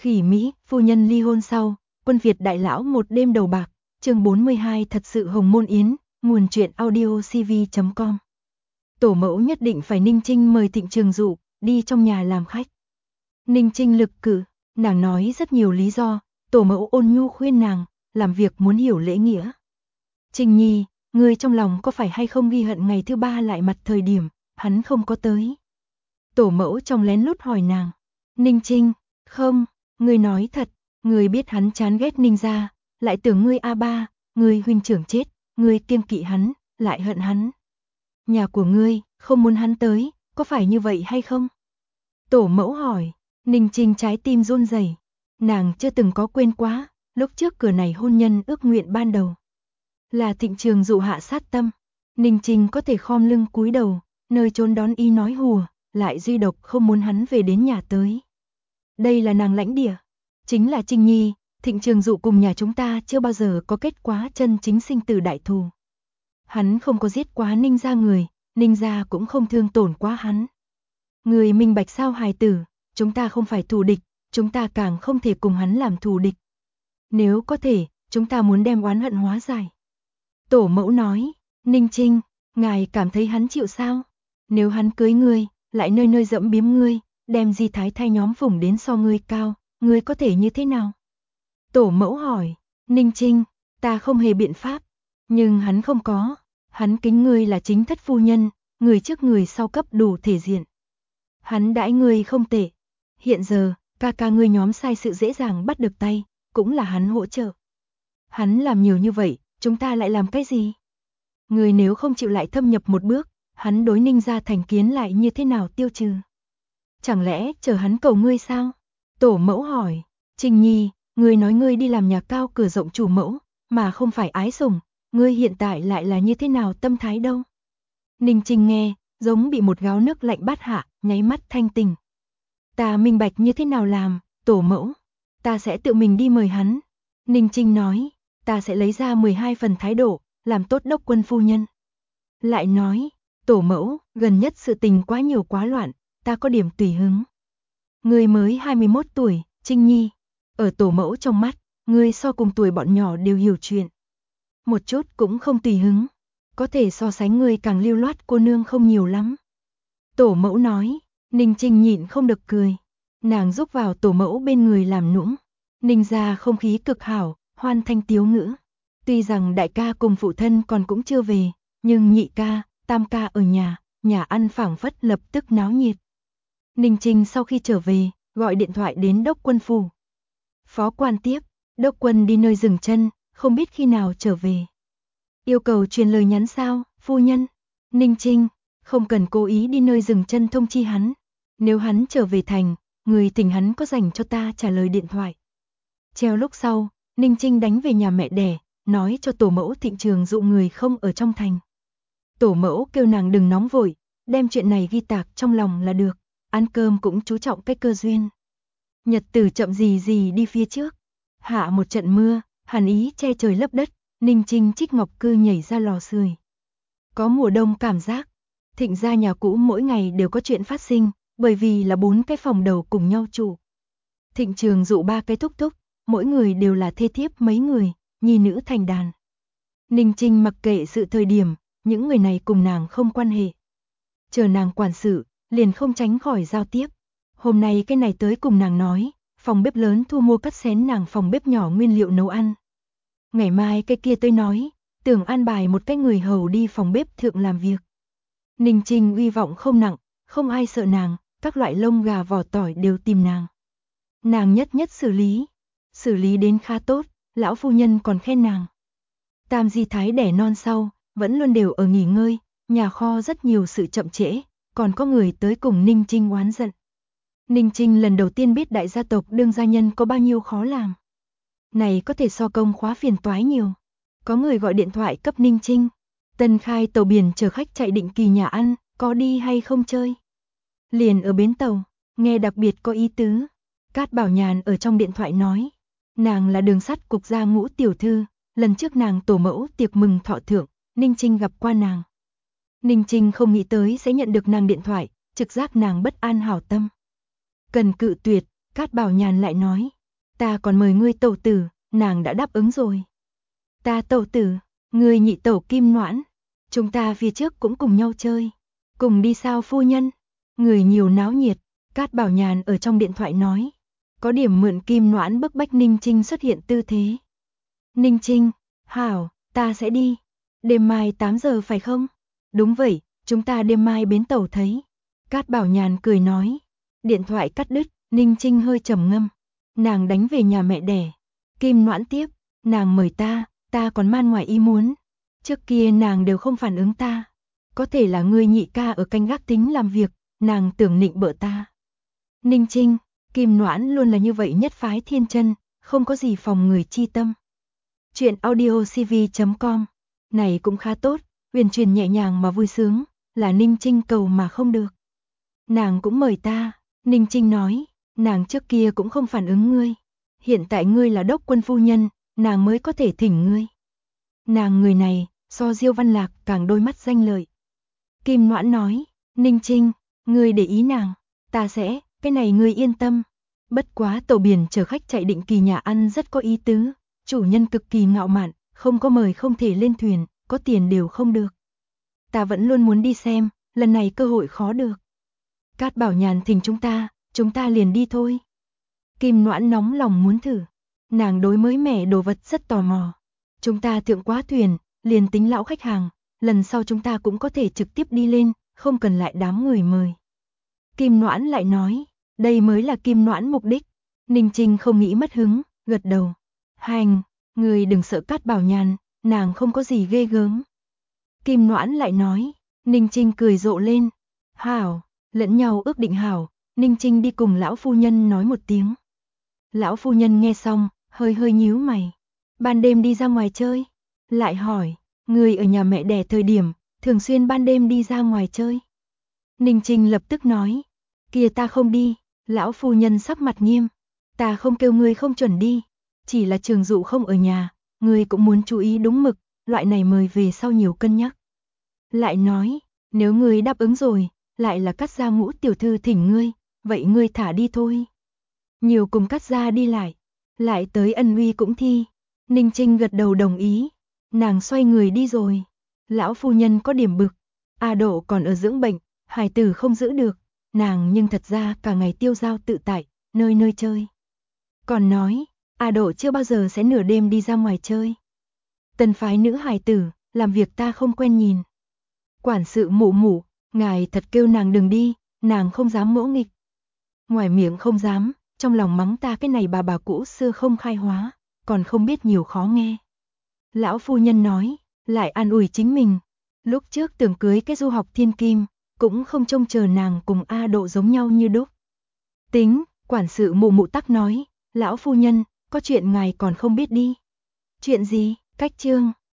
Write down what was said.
Khỉ Mỹ, phu nhân ly hôn sau, quân Việt đại lão một đêm đầu bạc, chương 42 thật sự hồng môn yến, nguồn truyện audio cv.com. Tổ mẫu nhất định phải Ninh Trinh mời Thịnh Trường Dụ đi trong nhà làm khách. Ninh Trinh lực cự, nàng nói rất nhiều lý do, tổ mẫu ôn nhu khuyên nàng, làm việc muốn hiểu lễ nghĩa. Trinh Nhi, ngươi trong lòng có phải hay không ghi hận ngày thứ ba lại mặt thời điểm, hắn không có tới. Tổ mẫu trong lén lút hỏi nàng. Ninh Trinh, không, ngươi nói thật, ngươi biết hắn chán ghét Ninh gia, lại tưởng ngươi A3, ngươi huynh trưởng chết, ngươi kiêng kỵ hắn, lại hận hắn. Nhà của ngươi, không muốn hắn tới, có phải như vậy hay không? Tổ mẫu hỏi, Ninh Trinh trái tim run rẩy, nàng chưa từng có quên quá, lúc trước cửa này hôn nhân ước nguyện ban đầu. Là Thịnh Trường Dụ hạ sát tâm, Ninh Trinh có thể khom lưng cúi đầu, nơi trốn đón y nói hùa, lại duy độc không muốn hắn về đến nhà tới. Đây là nàng lãnh địa, chính là Trinh Nhi, Thịnh Trường Dụ cùng nhà chúng ta chưa bao giờ có kết quả chân chính sinh tử đại thù. Hắn không có giết quá Ninh gia người, Ninh gia cũng không thương tổn quá hắn. Người minh bạch sao hài tử, chúng ta không phải thù địch, chúng ta càng không thể cùng hắn làm thù địch. Nếu có thể, chúng ta muốn đem oán hận hóa giải. Tổ mẫu nói, Ninh Trinh, ngài cảm thấy hắn chịu sao? Nếu hắn cưới ngươi, lại nơi nơi dẫm biếm ngươi, đem Di Thái thay nhóm phủng đến so ngươi cao, ngươi có thể như thế nào? Tổ mẫu hỏi, Ninh Trinh, ta không hề biện pháp, nhưng hắn không có, hắn kính ngươi là chính thất phu nhân, người trước người sau cấp đủ thể diện. Hắn đãi ngươi không tệ, hiện giờ, ca ca ngươi nhóm sai sự dễ dàng bắt được tay, cũng là hắn hỗ trợ. Hắn làm nhiều như vậy, chúng ta lại làm cái gì? Ngươi nếu không chịu lại thâm nhập một bước, hắn đối Ninh gia thành kiến lại như thế nào tiêu trừ? Chẳng lẽ chờ hắn cầu ngươi sao? Tổ mẫu hỏi, Trinh Nhi, ngươi nói ngươi đi làm nhà cao cửa rộng chủ mẫu, mà không phải ái sủng, ngươi hiện tại lại là như thế nào tâm thái đâu? Ninh Trinh nghe, giống bị một gáo nước lạnh bát hạ, nháy mắt thanh tỉnh. Ta minh bạch như thế nào làm, tổ mẫu, ta sẽ tự mình đi mời hắn. Ninh Trinh nói, ta sẽ lấy ra 12 phần thái độ, làm tốt đốc quân phu nhân. Lại nói, tổ mẫu, gần nhất sự tình quá nhiều quá loạn, ta có điểm tùy hứng. Ngươi mới 21 tuổi, Trinh Nhi, ở tổ mẫu trong mắt, ngươi so cùng tuổi bọn nhỏ đều hiểu chuyện. Một chút cũng không tùy hứng, có thể so sánh ngươi càng lưu loát cô nương không nhiều lắm. Tổ mẫu nói, Ninh Trinh nhịn không được cười, nàng rúc vào tổ mẫu bên người làm nũng. Ninh gia không khí cực hảo, hoan thanh tiếu ngữ. Tuy rằng đại ca cùng phụ thân còn cũng chưa về, nhưng nhị ca, tam ca ở nhà ăn phảng phất lập tức náo nhiệt. Ninh Trinh sau khi trở về, gọi điện thoại đến đốc quân phủ. Phó quan tiếp, đốc quân đi nơi dừng chân, không biết khi nào trở về. Yêu cầu truyền lời nhắn sao, phu nhân? Ninh Trinh, không cần cố ý đi nơi dừng chân thông chi hắn. Nếu hắn trở về thành, người thỉnh hắn có dành cho ta trả lời điện thoại. Treo lúc sau, Ninh Trinh đánh về nhà mẹ đẻ, nói cho tổ mẫu Thịnh Trường Dụ người không ở trong thành. Tổ mẫu kêu nàng đừng nóng vội, đem chuyện này ghi tạc trong lòng là được, ăn cơm cũng chú trọng cái cơ duyên. Nhật tử chậm gì đi phía trước. Hạ một trận mưa, hàn ý che trời lấp đất, Ninh Trinh trích ngọc cư nhảy ra lò sưởi. Có mùa đông cảm giác, Thịnh gia nhà cũ mỗi ngày đều có chuyện phát sinh, bởi vì là 4 cái phòng đầu cùng nhau trụ. Thịnh Trường Dụ 3 cái thúc thúc, mỗi người đều là thê thiếp mấy người, nhi nữ thành đàn. Ninh Trinh mặc kệ sự thời điểm, những người này cùng nàng không quan hệ. Chờ nàng quản sự, liền không tránh khỏi giao tiếp. Hôm nay cái này tới cùng nàng nói, phòng bếp lớn thu mua cắt xén nàng phòng bếp nhỏ nguyên liệu nấu ăn. Ngày mai cái kia tới nói, tưởng an bài một cái người hầu đi phòng bếp thượng làm việc. Ninh Trinh uy vọng không nặng, không ai sợ nàng, các loại lông gà vỏ tỏi đều tìm nàng. Nàng nhất xử lý đến khá tốt, lão phu nhân còn khen nàng. Tam Di Thái đẻ non sau, vẫn luôn đều ở nghỉ ngơi, nhà kho rất nhiều sự chậm trễ, còn có người tới cùng Ninh Trinh oán giận. Ninh Trinh lần đầu tiên biết đại gia tộc đương gia nhân có bao nhiêu khó làm. Này có thể so công khóa phiền toái nhiều. Có người gọi điện thoại cấp Ninh Trinh. Tân khai tàu biển chở khách chạy định kỳ nhà ăn, có đi hay không chơi? Liền ở bến tàu, nghe đặc biệt có ý tứ. Cát Bảo Nhàn ở trong điện thoại nói. Nàng là đường sắt cục gia Ngũ tiểu thư, lần trước nàng tổ mẫu tiệc mừng thọ thượng, Ninh Trinh gặp qua nàng. Ninh Trinh không nghĩ tới sẽ nhận được nàng điện thoại, trực giác nàng bất an hảo tâm. Cần cự tuyệt, Cát Bảo Nhàn lại nói, ta còn mời ngươi tẩu tử, nàng đã đáp ứng rồi. Ta tẩu tử, ngươi nhị tẩu Kim Noãn, chúng ta phía trước cũng cùng nhau chơi. Cùng đi sao phu nhân? Người nhiều náo nhiệt, Cát Bảo Nhàn ở trong điện thoại nói. Có điểm mượn Kim Noãn bức bách Ninh Trinh xuất hiện tư thế. Ninh Trinh, hảo, ta sẽ đi. Đêm mai 8 giờ phải không? Đúng vậy, chúng ta đêm mai bến tàu thấy. Cát Bảo Nhàn cười nói. Điện thoại cắt đứt, Ninh Trinh hơi trầm ngâm. Nàng đánh về nhà mẹ đẻ. Kim Noãn tiếp, nàng mời ta còn man ngoài ý muốn. Trước kia nàng đều không phản ứng ta. Có thể là ngươi nhị ca ở canh gác tính làm việc, nàng tưởng nịnh bợ ta. Ninh Trinh, Kim Noãn luôn là như vậy nhất phái thiên chân, không có gì phòng người chi tâm. Chuyện audiocv.com, này cũng khá tốt, huyền truyền nhẹ nhàng mà vui sướng, là Ninh Trinh cầu mà không được. Nàng cũng mời ta, Ninh Trinh nói, nàng trước kia cũng không phản ứng ngươi. Hiện tại ngươi là đốc quân phu nhân, nàng mới có thể thỉnh ngươi. Nàng người này, so Diêu Văn Lạc càng đôi mắt danh lợi. Kim Noãn nói, Ninh Trinh, ngươi để ý nàng, ta sẽ, cái này ngươi yên tâm. Bất quá tàu biển chở khách chạy định kỳ nhà ăn rất có ý tứ, chủ nhân cực kỳ ngạo mạn, không có mời không thể lên thuyền, có tiền đều không được. Ta vẫn luôn muốn đi xem, lần này cơ hội khó được. Cát Bảo Nhàn thỉnh chúng ta liền đi thôi. Kim Noãn nóng lòng muốn thử, nàng đối mới mẻ đồ vật rất tò mò. Chúng ta thượng quá thuyền, liền tính lão khách hàng, lần sau chúng ta cũng có thể trực tiếp đi lên, không cần lại đám người mời. Kim Noãn lại nói, đây mới là Kim Noãn mục đích. Ninh Trinh không nghĩ mất hứng, gật đầu. Hành, người đừng sợ Cát Bảo Nhàn, nàng không có gì ghê gớm. Kim Noãn lại nói, Ninh Trinh cười rộ lên. Hảo, lẫn nhau ước định hảo, Ninh Trinh đi cùng lão phu nhân nói một tiếng. Lão phu nhân nghe xong, hơi nhíu mày. Ban đêm đi ra ngoài chơi? Lại hỏi, người ở nhà mẹ đẻ thời điểm, thường xuyên ban đêm đi ra ngoài chơi? Ninh Trinh lập tức nói, kia ta không đi. Lão phu nhân sắc mặt nghiêm, ta không kêu ngươi không chuẩn đi, chỉ là Trường Dụ không ở nhà, ngươi cũng muốn chú ý đúng mực, loại này mời về sau nhiều cân nhắc. Lại nói, nếu ngươi đáp ứng rồi, lại là Cát gia Ngũ tiểu thư thỉnh ngươi, vậy ngươi thả đi thôi. Nhiều cùng Cát gia đi lại tới ân uy cũng thi. Ninh Trinh gật đầu đồng ý, nàng xoay người đi rồi. Lão phu nhân có điểm bực, A Độ còn ở dưỡng bệnh, hài tử không giữ được, nàng nhưng thật ra cả ngày tiêu dao tự tại, nơi nơi chơi. Còn nói, A Độ chưa bao giờ sẽ nửa đêm đi ra ngoài chơi. Tần phái nữ hài tử, làm việc ta không quen nhìn. Quản sự mụ, ngài thật kêu nàng đừng đi, nàng không dám ngỗ nghịch. Ngoài miệng không dám, trong lòng mắng ta cái này bà cũ xưa không khai hóa, còn không biết nhiều khó nghe. Lão phu nhân nói, lại an ủi chính mình. Lúc trước tưởng cưới cái du học thiên kim, cũng không trông chờ nàng cùng A Độ giống nhau như đúc. Tính, quản sự mụ tắc nói, lão phu nhân, có chuyện ngài còn không biết đi. Chuyện gì? Cách chương